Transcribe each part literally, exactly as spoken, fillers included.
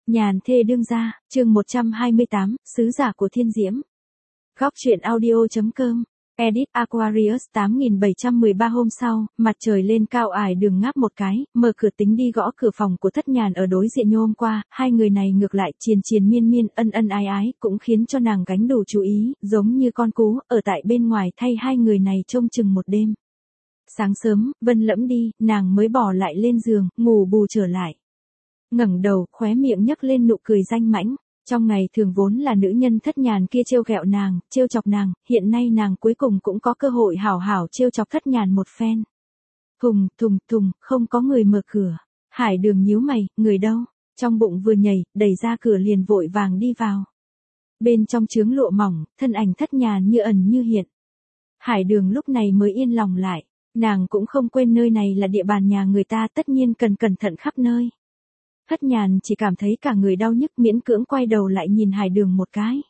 Nhàn thê đương gia, chương một trăm hai mươi tám, sứ giả của thiên diễm. Góc truyện audio.com, edit Aquarius tám nghìn bảy trăm mười ba. Hôm sau, mặt trời lên cao ải đường ngáp một cái, mở cửa tính đi gõ cửa phòng của Thất Nhàn ở đối diện. Như hôm qua, hai người này ngược lại triền triền miên miên, ân ân ái ái, cũng khiến cho nàng gánh đủ chú ý, giống như con cú, ở tại bên ngoài thay hai người này trông chừng một đêm. Sáng sớm, Vân Lẫm đi, nàng mới bỏ lại lên giường, ngủ bù trở lại. Ngẩng đầu, khóe miệng nhấc lên nụ cười danh mãnh. Trong ngày thường vốn là nữ nhân Thất Nhàn kia trêu ghẹo nàng, trêu chọc nàng, hiện nay nàng cuối cùng cũng có cơ hội hảo hảo trêu chọc Thất Nhàn một phen. Thùng, thùng, thùng, không có người mở cửa. Hải Đường nhíu mày, người đâu? Trong bụng vừa nhảy, đẩy ra cửa liền vội vàng đi vào. Bên trong chướng lụa mỏng, thân ảnh Thất Nhàn như ẩn như hiện. Hải Đường lúc này mới yên lòng lại, nàng cũng không quên nơi này là địa bàn nhà người ta, tất nhiên cần cẩn thận khắp nơi. Thất Nhàn chỉ cảm thấy cả người đau nhức, miễn cưỡng quay đầu lại nhìn Hải Đường một cái.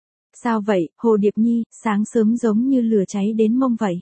Sao vậy, Hồ Điệp Nhi, sáng sớm giống như lửa cháy đến mông vậy.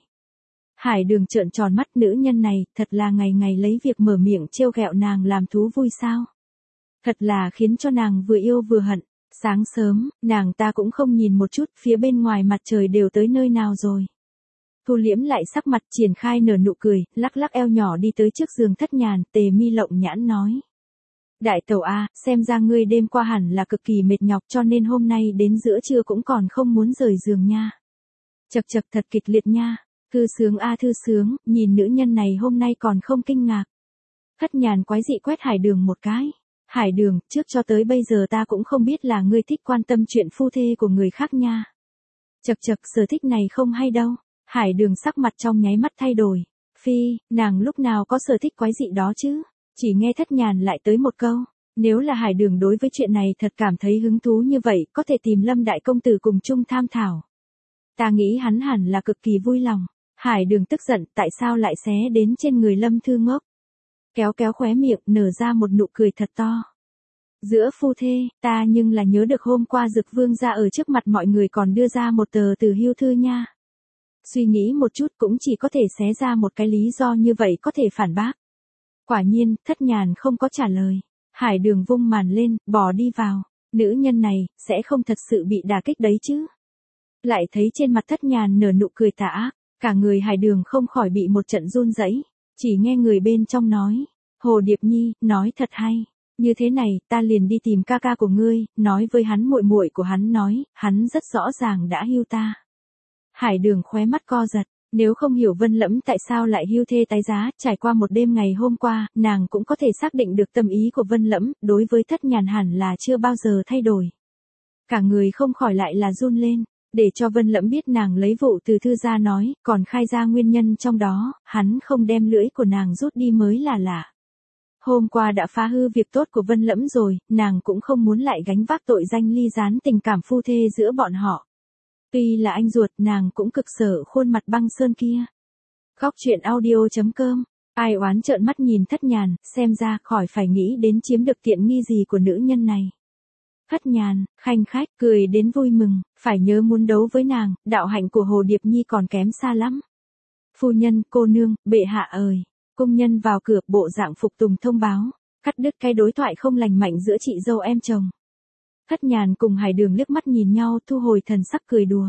Hải Đường trợn tròn mắt, nữ nhân này, thật là ngày ngày lấy việc mở miệng trêu ghẹo nàng làm thú vui sao. Thật là khiến cho nàng vừa yêu vừa hận. Sáng sớm, nàng ta cũng không nhìn một chút phía bên ngoài mặt trời đều tới nơi nào rồi. Thu liễm lại sắc mặt, triển khai nở nụ cười, lắc lắc eo nhỏ đi tới trước giường Thất Nhàn, Tề Mi lộng nhãn nói. Đại tẩu a, xem ra ngươi đêm qua hẳn là cực kỳ mệt nhọc cho nên hôm nay đến giữa trưa cũng còn không muốn rời giường nha. Chật chật thật kịch liệt nha, thư sướng a thư sướng, nhìn nữ nhân này hôm nay còn không kinh ngạc. Thất Nhàn quái dị quét Hải Đường một cái. Hải Đường, trước cho tới bây giờ ta cũng không biết là ngươi thích quan tâm chuyện phu thê của người khác nha. Chật chật sở thích này không hay đâu. Hải Đường sắc mặt trong nháy mắt thay đổi. Phi, nàng lúc nào có sở thích quái dị đó chứ? Chỉ nghe Thất Nhàn lại tới một câu. Nếu là Hải Đường đối với chuyện này thật cảm thấy hứng thú như vậy, có thể tìm Lâm Đại Công Tử cùng chung tham thảo. Ta nghĩ hắn hẳn là cực kỳ vui lòng. Hải Đường tức giận, tại sao lại xé đến trên người Lâm Thư Ngốc? Kéo kéo khóe miệng, nở ra một nụ cười thật to. Giữa phu thê, ta nhưng là nhớ được hôm qua Dực Vương ra ở trước mặt mọi người còn đưa ra một tờ từ hưu thư nha. Suy nghĩ một chút cũng chỉ có thể xé ra một cái lý do như vậy có thể phản bác. Quả nhiên, Thất Nhàn không có trả lời. Hải Đường vung màn lên, bỏ đi vào. Nữ nhân này, sẽ không thật sự bị đả kích đấy chứ. Lại thấy trên mặt Thất Nhàn nở nụ cười tà ác, cả người Hải Đường không khỏi bị một trận run rẩy. Chỉ nghe người bên trong nói. Hồ Điệp Nhi, nói thật hay. Như thế này, ta liền đi tìm ca ca của ngươi, nói với hắn muội muội của hắn nói, hắn rất rõ ràng đã hưu ta. Hải Đường khóe mắt co giật. Nếu không hiểu Vân Lẫm tại sao lại hưu thê tái giá, trải qua một đêm ngày hôm qua, nàng cũng có thể xác định được tâm ý của Vân Lẫm, đối với Thất Nhàn hẳn là chưa bao giờ thay đổi. Cả người không khỏi lại là run lên, để cho Vân Lẫm biết nàng lấy vụ từ thư ra nói, còn khai ra nguyên nhân trong đó, hắn không đem lưỡi của nàng rút đi mới là lạ. Hôm qua đã phá hư việc tốt của Vân Lẫm rồi, nàng cũng không muốn lại gánh vác tội danh ly gián tình cảm phu thê giữa bọn họ. Tuy là anh ruột, nàng cũng cực sợ khuôn mặt băng sơn kia. Góc truyện audio.com, ai oán trợn mắt nhìn Thất Nhàn, xem ra khỏi phải nghĩ đến chiếm được tiện nghi gì của nữ nhân này. Thất Nhàn, khanh khách, cười đến vui mừng, phải nhớ muốn đấu với nàng, đạo hạnh của Hồ Điệp Nhi còn kém xa lắm. Phu nhân, cô nương, bệ hạ ơi. Cung nhân vào cửa, bộ dạng phục tùng thông báo, cắt đứt cái đối thoại không lành mạnh giữa chị dâu em chồng. Thất Nhàn cùng Hải Đường liếc mắt nhìn nhau, thu hồi thần sắc cười đùa.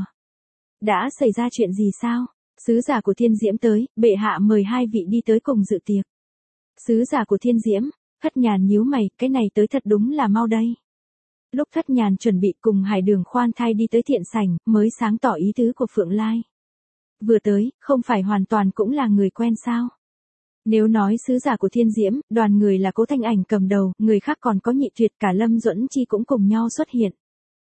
Đã xảy ra chuyện gì sao? Sứ giả của thiên diễm tới, bệ hạ mời hai vị đi tới cùng dự tiệc. Sứ giả của thiên diễm, Thất Nhàn nhíu mày, cái này tới thật đúng là mau đây. Lúc Thất Nhàn chuẩn bị cùng Hải Đường khoan thai đi tới thiện sảnh, mới sáng tỏ ý tứ của Phượng Lai. Vừa tới, không phải hoàn toàn cũng là người quen sao? Nếu nói sứ giả của thiên diễm, đoàn người là Cố Thanh Ảnh cầm đầu, người khác còn có Nhị Tuyệt, cả Lâm Duẫn Chi cũng cùng nhau xuất hiện.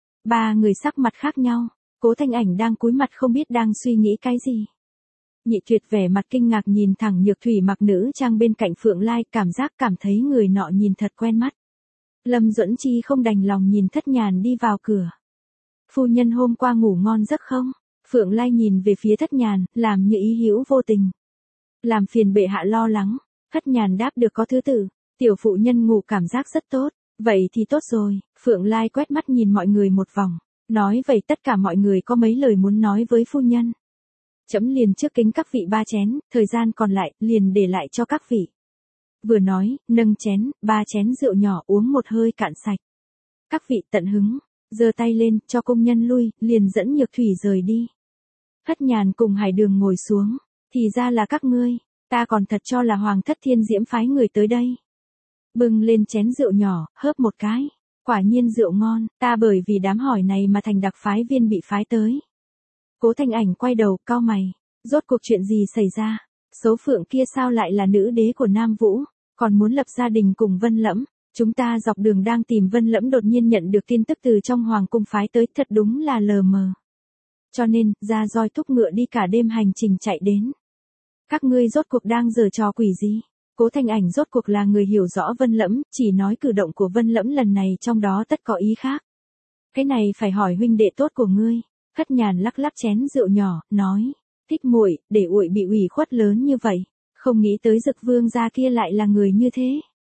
Ba người sắc mặt khác nhau, Cố Thanh Ảnh đang cúi mặt không biết đang suy nghĩ cái gì. Nhị Tuyệt vẻ mặt kinh ngạc nhìn thẳng Nhược Thủy mặc nữ trang bên cạnh Phượng Lai, cảm giác cảm thấy người nọ nhìn thật quen mắt. Lâm Duẫn Chi không đành lòng nhìn Thất Nhàn đi vào cửa. Phu nhân hôm qua ngủ ngon giấc không? Phượng Lai nhìn về phía Thất Nhàn, làm như ý hữu vô tình. Làm phiền bệ hạ lo lắng. Thất Nhàn đáp được có thứ tự. Tiểu phụ nhân ngủ cảm giác rất tốt. Vậy thì tốt rồi. Phượng Lai quét mắt nhìn mọi người một vòng. Nói vậy tất cả mọi người có mấy lời muốn nói với phu nhân. Trẫm liền trước kính các vị ba chén, thời gian còn lại liền để lại cho các vị. Vừa nói, nâng chén, ba chén rượu nhỏ uống một hơi cạn sạch. Các vị tận hứng, giơ tay lên, cho công nhân lui, liền dẫn Nhược Thủy rời đi. Thất Nhàn cùng Hải Đường ngồi xuống, thì ra là các ngươi, ta còn thật cho là Hoàng thất Thiên Diễm phái người tới đây. Bưng lên chén rượu nhỏ, hớp một cái, quả nhiên rượu ngon, ta bởi vì đám hỏi này mà thành đặc phái viên bị phái tới. Cố Thanh Ảnh quay đầu, cau mày, rốt cuộc chuyện gì xảy ra, Số Phượng kia sao lại là nữ đế của Nam Vũ, còn muốn lập gia đình cùng Vân Lẫm. Chúng ta dọc đường đang tìm Vân Lẫm đột nhiên nhận được tin tức từ trong hoàng cung phái tới, thật đúng là lờ mờ. Cho nên, ra roi thúc ngựa đi cả đêm hành trình chạy đến. Các ngươi rốt cuộc đang giở trò quỷ gì? Cố Thanh Ảnh rốt cuộc là người hiểu rõ Vân Lẫm, chỉ nói cử động của Vân Lẫm lần này trong đó tất có ý khác. Cái này phải hỏi huynh đệ tốt của ngươi. Thất Nhàn lắc lắc chén rượu nhỏ, nói, Thích muội, để uội bị ủy khuất lớn như vậy, không nghĩ tới Dực Vương gia kia lại là người như thế.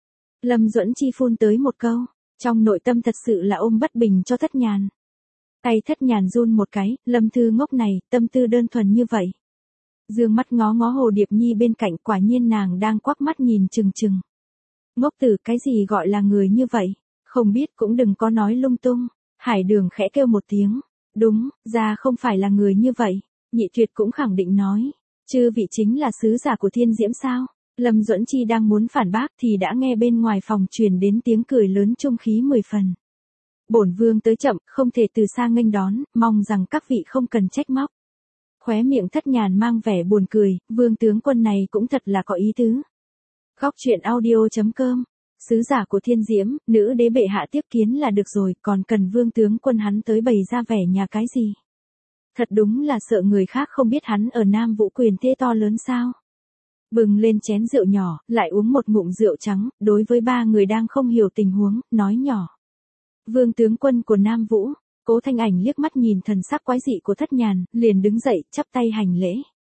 Lâm Duẫn Chi phun tới một câu, trong nội tâm thật sự là ôm bất bình cho Thất Nhàn. Tay Thất Nhàn run một cái, Lâm Thư ngốc này, tâm tư đơn thuần như vậy. Dương mắt ngó ngó Hồ Điệp Nhi bên cạnh, quả nhiên nàng đang quắc mắt nhìn chừng chừng. Ngốc tử, cái gì gọi là người như vậy, không biết cũng đừng có nói lung tung. Hải Đường khẽ kêu một tiếng, đúng, ra không phải là người như vậy. Nhị Tuyệt cũng khẳng định nói, chư vị chính là sứ giả của Thiên Diễm sao? Lâm Duẫn Chi đang muốn phản bác thì đã nghe bên ngoài phòng truyền đến tiếng cười lớn trung khí mười phần. Bổn vương tới chậm, không thể từ xa nghênh đón, mong rằng các vị không cần trách móc. Khóe miệng Thất Nhàn mang vẻ buồn cười, vương tướng quân này cũng thật là có ý tứ. Góc truyện audio chấm com, sứ giả của Thiên Diễm, nữ đế bệ hạ tiếp kiến là được rồi, còn cần vương tướng quân hắn tới bày ra vẻ nhà cái gì? Thật đúng là sợ người khác không biết hắn ở Nam Vũ quyền thế to lớn sao? Bừng lên chén rượu nhỏ, lại uống một ngụm rượu trắng, đối với ba người đang không hiểu tình huống, nói nhỏ. Vương tướng quân của Nam Vũ. Cố Thanh Ảnh liếc mắt nhìn thần sắc quái dị của Thất Nhàn, liền đứng dậy, chắp tay hành lễ.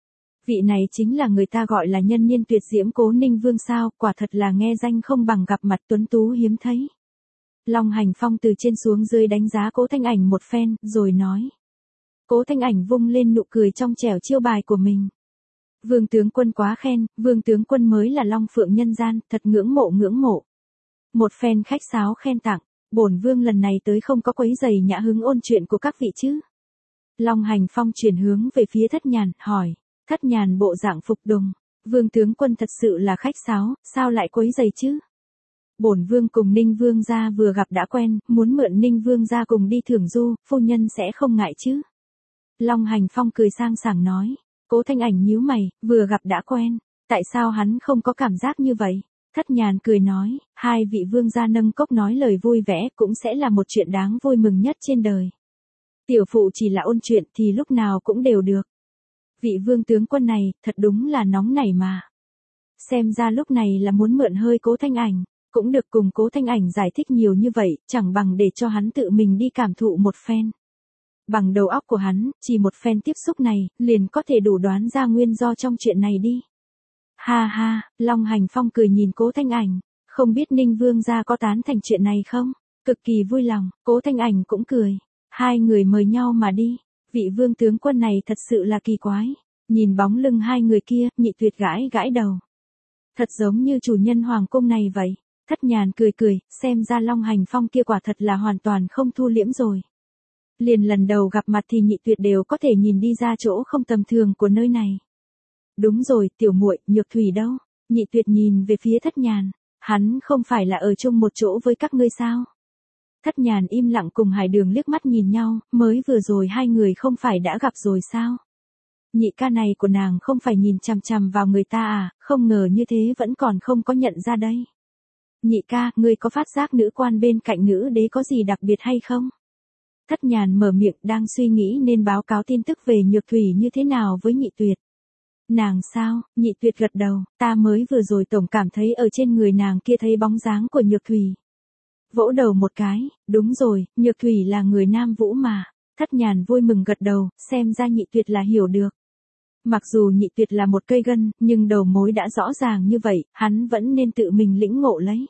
Vị này chính là người ta gọi là nhân niên tuyệt diễm Cố Ninh Vương sao, quả thật là nghe danh không bằng gặp mặt tuấn tú hiếm thấy. Long Hành Phong từ trên xuống dưới đánh giá Cố Thanh Ảnh một phen, rồi nói. Cố Thanh Ảnh vung lên nụ cười trong trẻo chiêu bài của mình. Vương tướng quân quá khen, vương tướng quân mới là Long Phượng nhân gian, thật ngưỡng mộ ngưỡng mộ. Một phen khách sáo khen tặng, bổn vương lần này tới không có quấy giày nhã hứng ôn chuyện của các vị chứ. Long Hành Phong chuyển hướng về phía Thất Nhàn, hỏi, Thất Nhàn bộ dạng phục đùng, vương tướng quân thật sự là khách sáo, sao lại quấy giày chứ? Bổn vương cùng Ninh Vương gia vừa gặp đã quen, muốn mượn Ninh Vương gia cùng đi thưởng du, phu nhân sẽ không ngại chứ? Long Hành Phong cười sang sảng nói. Cố Thanh Ảnh nhíu mày, vừa gặp đã quen, tại sao hắn không có cảm giác như vậy? Thất Nhàn cười nói, hai vị vương gia nâng cốc nói lời vui vẻ cũng sẽ là một chuyện đáng vui mừng nhất trên đời. Tiểu phụ chỉ là ôn chuyện thì lúc nào cũng đều được. Vị vương tướng quân này, thật đúng là nóng nảy mà. Xem ra lúc này là muốn mượn hơi Cố Thanh Ảnh, cũng được cùng Cố Thanh Ảnh giải thích nhiều như vậy, chẳng bằng để cho hắn tự mình đi cảm thụ một phen. Bằng đầu óc của hắn, chỉ một phen tiếp xúc này, liền có thể đủ đoán ra nguyên do trong chuyện này đi. Ha ha, Long Hành Phong cười nhìn Cố Thanh Ảnh, không biết Ninh Vương gia có tán thành chuyện này không? Cực kỳ vui lòng, Cố Thanh Ảnh cũng cười. Hai người mời nhau mà đi, vị vương tướng quân này thật sự là kỳ quái. Nhìn bóng lưng hai người kia, Nhị Tuyệt gãi gãi đầu. Thật giống như chủ nhân hoàng cung này vậy. Thất Nhàn cười cười, xem ra Long Hành Phong kia quả thật là hoàn toàn không thu liễm rồi. Liền lần đầu gặp mặt thì Nhị Tuyệt đều có thể nhìn đi ra chỗ không tầm thường của nơi này. Đúng rồi, tiểu muội, Nhược Thủy đâu? Nhị Tuyệt nhìn về phía Thất Nhàn, hắn không phải là ở chung một chỗ với các ngươi sao? Thất Nhàn im lặng cùng Hải Đường liếc mắt nhìn nhau, mới vừa rồi hai người không phải đã gặp rồi sao? Nhị ca này của nàng không phải nhìn chằm chằm vào người ta à, không ngờ như thế vẫn còn không có nhận ra đây. Nhị ca, ngươi có phát giác nữ quan bên cạnh nữ đế có gì đặc biệt hay không? Thất Nhàn mở miệng đang suy nghĩ nên báo cáo tin tức về Nhược Thủy như thế nào với Nhị Tuyệt. Nàng sao? Nhị Tuyệt gật đầu, ta mới vừa rồi tổng cảm thấy ở trên người nàng kia thấy bóng dáng của Nhược Thủy. Vỗ đầu một cái, đúng rồi, Nhược Thủy là người Nam Vũ mà. Thất Nhàn vui mừng gật đầu, xem ra Nhị Tuyệt là hiểu được. Mặc dù Nhị Tuyệt là một cây gân, nhưng đầu mối đã rõ ràng như vậy, hắn vẫn nên tự mình lĩnh ngộ lấy.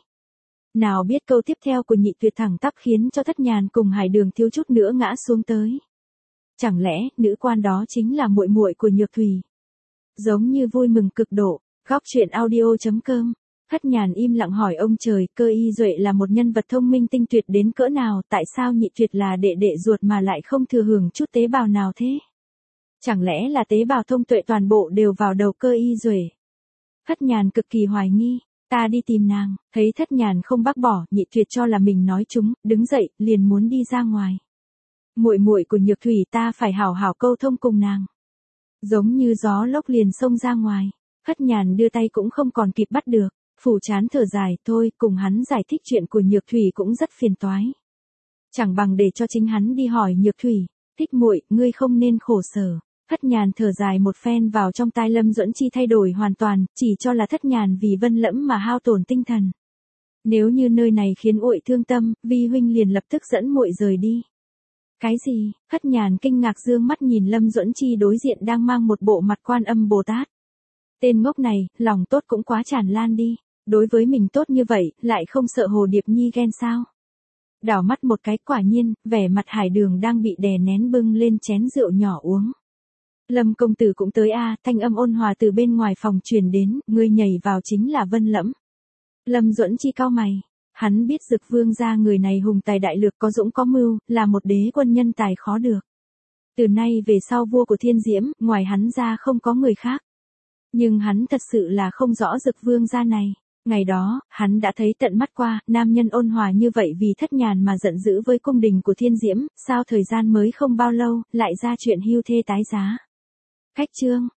Nào biết câu tiếp theo của Nhị Tuyệt thẳng tắp khiến cho Thất Nhàn cùng Hải Đường thiếu chút nữa ngã xuống tới. Chẳng lẽ, nữ quan đó chính là muội muội của Nhược Thủy? Giống như vui mừng cực độ, góc truyện audio chấm com Thất Nhàn im lặng hỏi ông trời, Cơ Y Duệ là một nhân vật thông minh tinh tuyệt đến cỡ nào, tại sao Nhị Tuyệt là đệ đệ ruột mà lại không thừa hưởng chút tế bào nào thế? Chẳng lẽ là tế bào thông tuệ toàn bộ đều vào đầu Cơ Y Duệ? Thất Nhàn cực kỳ hoài nghi, ta đi tìm nàng, thấy Thất Nhàn không bác bỏ, Nhị Tuyệt cho là mình nói trúng, đứng dậy, liền muốn đi ra ngoài. Muội muội của Nhược Thủy, ta phải hảo hảo câu thông cùng nàng. Giống như gió lốc liền xông ra ngoài, Thất Nhàn đưa tay cũng không còn kịp bắt được, phủ chán thở dài, thôi, cùng hắn giải thích chuyện của Nhược Thủy cũng rất phiền toái. Chẳng bằng để cho chính hắn đi hỏi Nhược Thủy, Thích muội, ngươi không nên khổ sở. Thất Nhàn thở dài một phen vào trong tai Lâm Duẫn Chi thay đổi hoàn toàn, chỉ cho là Thất Nhàn vì Vân Lẫm mà hao tổn tinh thần. Nếu như nơi này khiến uội thương tâm, vi huynh liền lập tức dẫn muội rời đi. Cái gì? Thất Nhàn kinh ngạc dương mắt nhìn Lâm Duẫn Chi đối diện đang mang một bộ mặt Quan Âm Bồ Tát. Tên ngốc này, lòng tốt cũng quá tràn lan đi, đối với mình tốt như vậy, lại không sợ Hồ Điệp Nhi ghen sao? Đảo mắt một cái, quả nhiên, vẻ mặt Hải Đường đang bị đè nén bưng lên chén rượu nhỏ uống. Lâm công tử cũng tới a, thanh âm ôn hòa từ bên ngoài phòng truyền đến, ngươi nhảy vào chính là Vân Lẫm. Lâm Duẫn Chi cau mày, hắn biết Dực Vương gia người này hùng tài đại lược, có dũng có mưu, là một đế quân nhân tài khó được. Từ nay về sau vua của Thiên Diễm, ngoài hắn ra không có người khác. Nhưng hắn thật sự là không rõ Dực Vương gia này. Ngày đó, hắn đã thấy tận mắt qua, nam nhân ôn hòa như vậy vì Thất Nhàn mà giận dữ với cung đình của Thiên Diễm, sao thời gian mới không bao lâu, lại ra chuyện hưu thê tái giá. Khách trương,